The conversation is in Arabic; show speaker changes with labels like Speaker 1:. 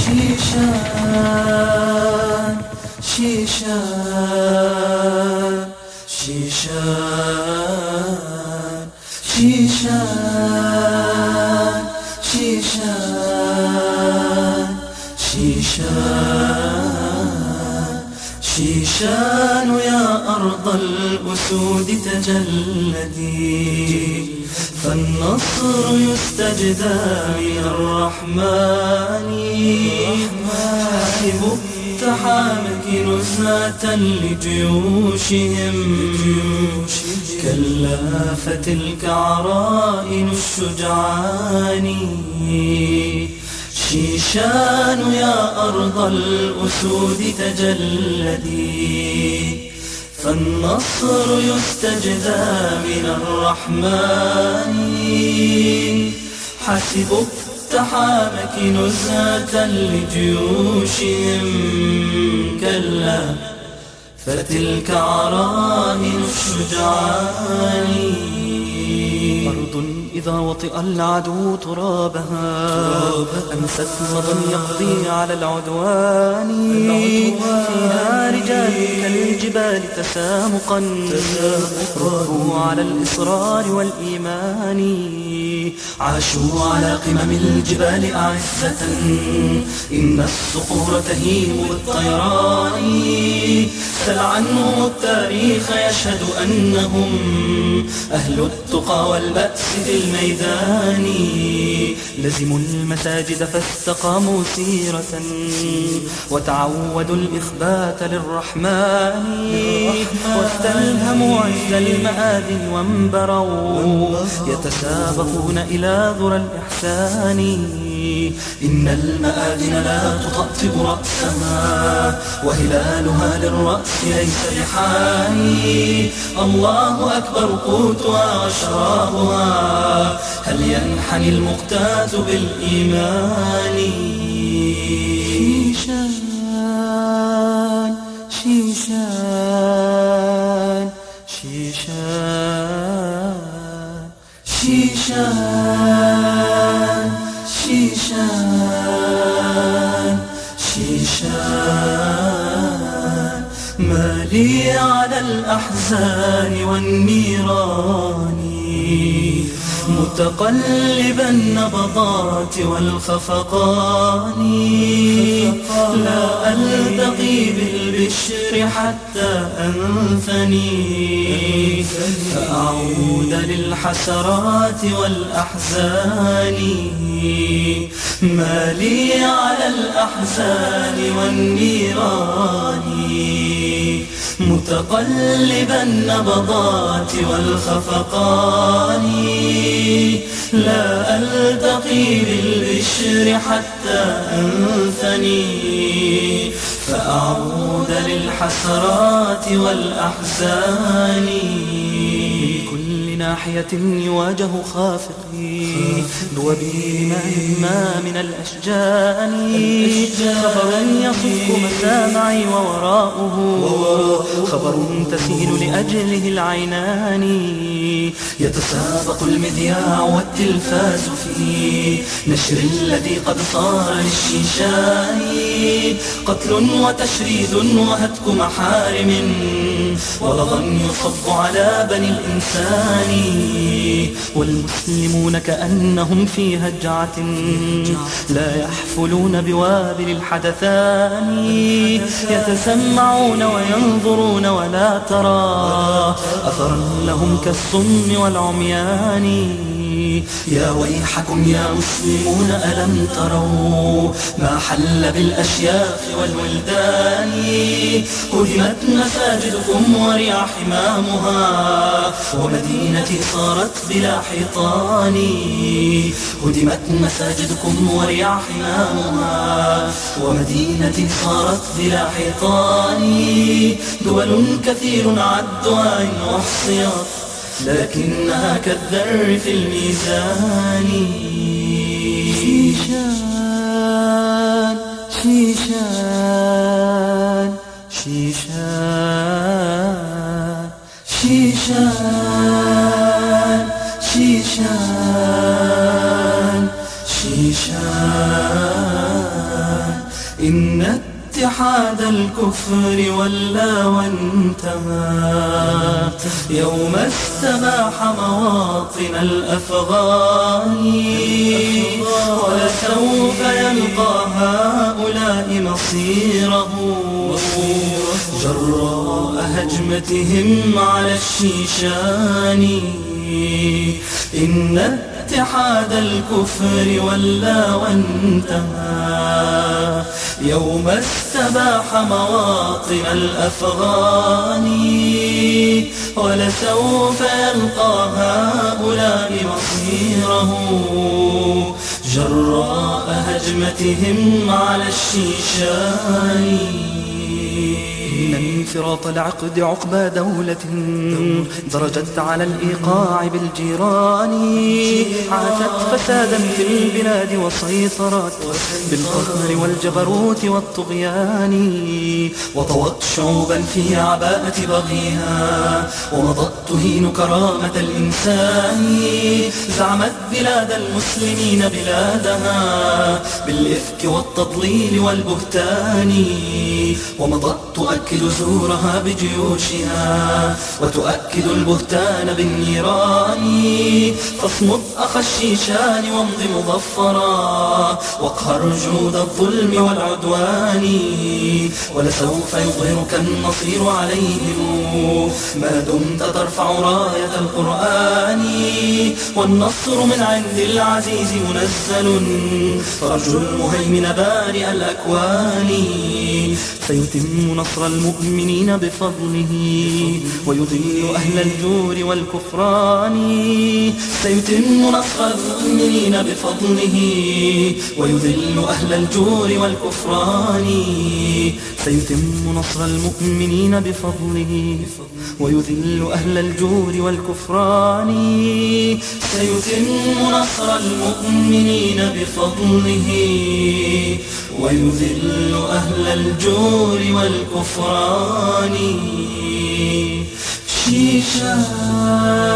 Speaker 1: شيشان شيشان شيشان شيشان شيشان شيشان شيشان يا أرض الأسود تجلدي، فالنصر يستجدى من الرحمن. حسب اقتحامك نزهة لجيوشهم، كلا فتلك عرائن الشجعان. شيشان يا أرض الأسود تجلدي، فالنصر يستجدى من الرحمن. حسب اقتحامك نزهة لجيوشهم، كلا فتلك عرائن الشجعان. أرض إذا وطئ العدو ترابها أمست مضى يقضي على العدوان. فيها رجال كالجبال تسامقا ربوا على الإصرار والإيمان. عاشوا على قمم الجبال أعزة، إن الصخور تهيم بالطيران. سل عنهم التاريخ يشهد أنهم أهل التقى والبأس في الميدان. لزموا المساجد فاستقاموا سيرة، وتعودوا الإخبات للرحمن. واستلهموا عز المآذن وانبروا، يتسابقون إلى ذرى الإحسان. إن المآذن لا تطبطب رأسها، وهلالها للرأس ليس بحاني. الله أكبر قوتها وشرابها، هل ينحني المقتات بالإيمان؟ شيشان شيشان شيشان شيشان شيشان شيشان. ما لي على الأحزان والنيران، متقلب النبضات والخفقان. لا ألتقي بالبشر حتى أنثني، فأعود للحسرات والأحزان. ما لي على الأحزان والنيران، متقلب النبضات والخفقان. لا ألتقي بالبشر حتى أنثني، فأعود للحسرات والأحزان. كل ناحية يواجه خافقي بوبين ما من الأشجان. خبر يصف مسامعي ووراءه خبر تسيل لأجله العينان. يتسابق المذياع والتلفاز في نشر الذي قد صار للشيشان. قتل وتشريد وهتك محارم، ولظى يصب على بني الإنسان. والمسلمون كأنهم في هجعة، لا يحفلون بوابل الحدثان. يتسمعون وينظرون ولا ترى أثرا لهم كالصم والعميان. يا ويحكم يا مسلمون، ألم تروا ما حل بالأشياخ والولدان؟ هدمت مساجدكم وريع حمامها، ومدينتي صارت بلا حيطان. هدمت مساجدكم وريع حمامها، ومدينتي صارت بلا حيطان. دول كثير عدها إن أحصيت، لكنها كالذر في الميزان. شيشان شيشان شيشان شيشان شيشان شيشان إن اتحاد الكفر ولى وانتهى يوم استباح مواطن الأفغان، ولسوف يلقى هؤلاء مصيره جراء هجمتهم على الشيشان. إن اتحاد الكفر ولى وانتهى يوم استباح مواطن الأفغان، ولسوف يلقى هؤلاء مصيره جراء هجمتهم على الشيشان. إن انفراط العقد عقبى دولة درجت على الإيقاع بالجيران، عاشت فسادا في البلاد وسيطرت بالقهر والجبروت والطغيان، وطوت شعوبا في عباءة بغيها ومضت تهين كرامة الإنسان. زعمت بلاد المسلمين بلادها بالإفك والتضليل والبهتان، ومضت تؤكد زورها بجيوشها وتؤكد البهتان بالنيران. فاصمد أخ الشيشان وامض مظفرا واقهر جنود الظلم والعدوان، ولسوف يظهرك النصير عليهم ما دمت ترفع راية القرآن. والنصر من عند العزيز منزل فارجو المهيمن بارئ الأكوان. سيتم نصر المؤمنين بفضله ويضل أهل الجور والكفران. سيتم نصر المؤمنين بفضله ويذل أهل الجور والكفران. سيتم نصر المؤمنين بفضله ويذل أهل الجور والكفران. سيتم نصر المؤمنين بفضله ويذل أهل الجور والكفران. شيشان